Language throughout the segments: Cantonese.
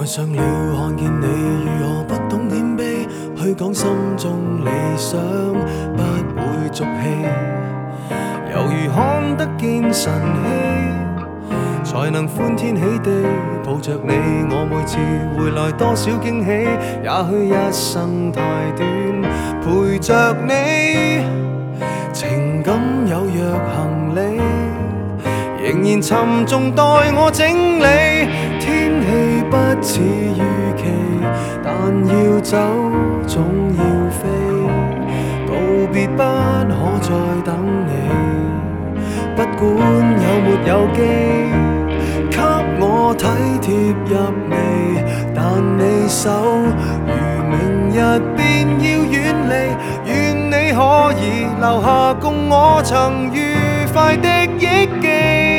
上了看見你如何不懂謙卑，去講心中理想，不會俗氣，猶如看得見晨曦，才能歡天喜地抱着你。我每次回來多少驚喜，也許一生太短，陪着你，情感有若行李，仍然沉重待我整理。天氣不似預期，但要走總要飛，道別不可再等你，不管有沒有機，給我體貼入微，但你手如明日便要遠離，願你可以留下共我曾愉快的憶記。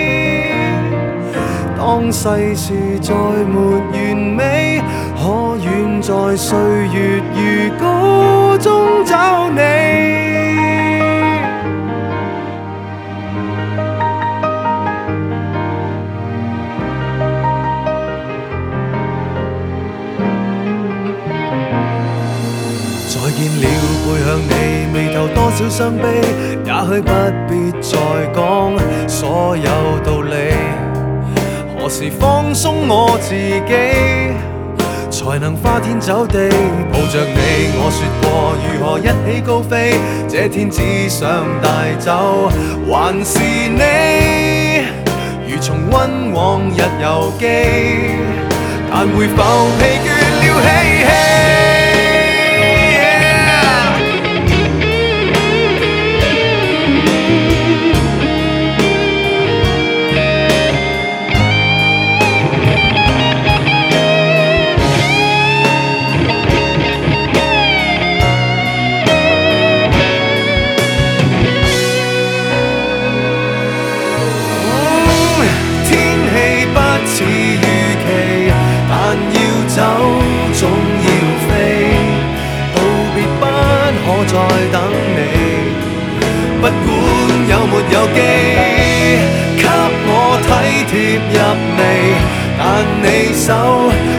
當世事再沒完美，可願在歲月如歌中找你。再見了，背向你，眉頭多少傷悲，也許不必再講所有道理。何時放鬆我自己，才能花天酒地抱着你？我說過如何一起高飛，這天只想帶走還是你，如重溫往日遊記，但會否疲倦了嬉戲？走總要飛，道別不可再等你，不管有沒有機，給我體貼入微，但你手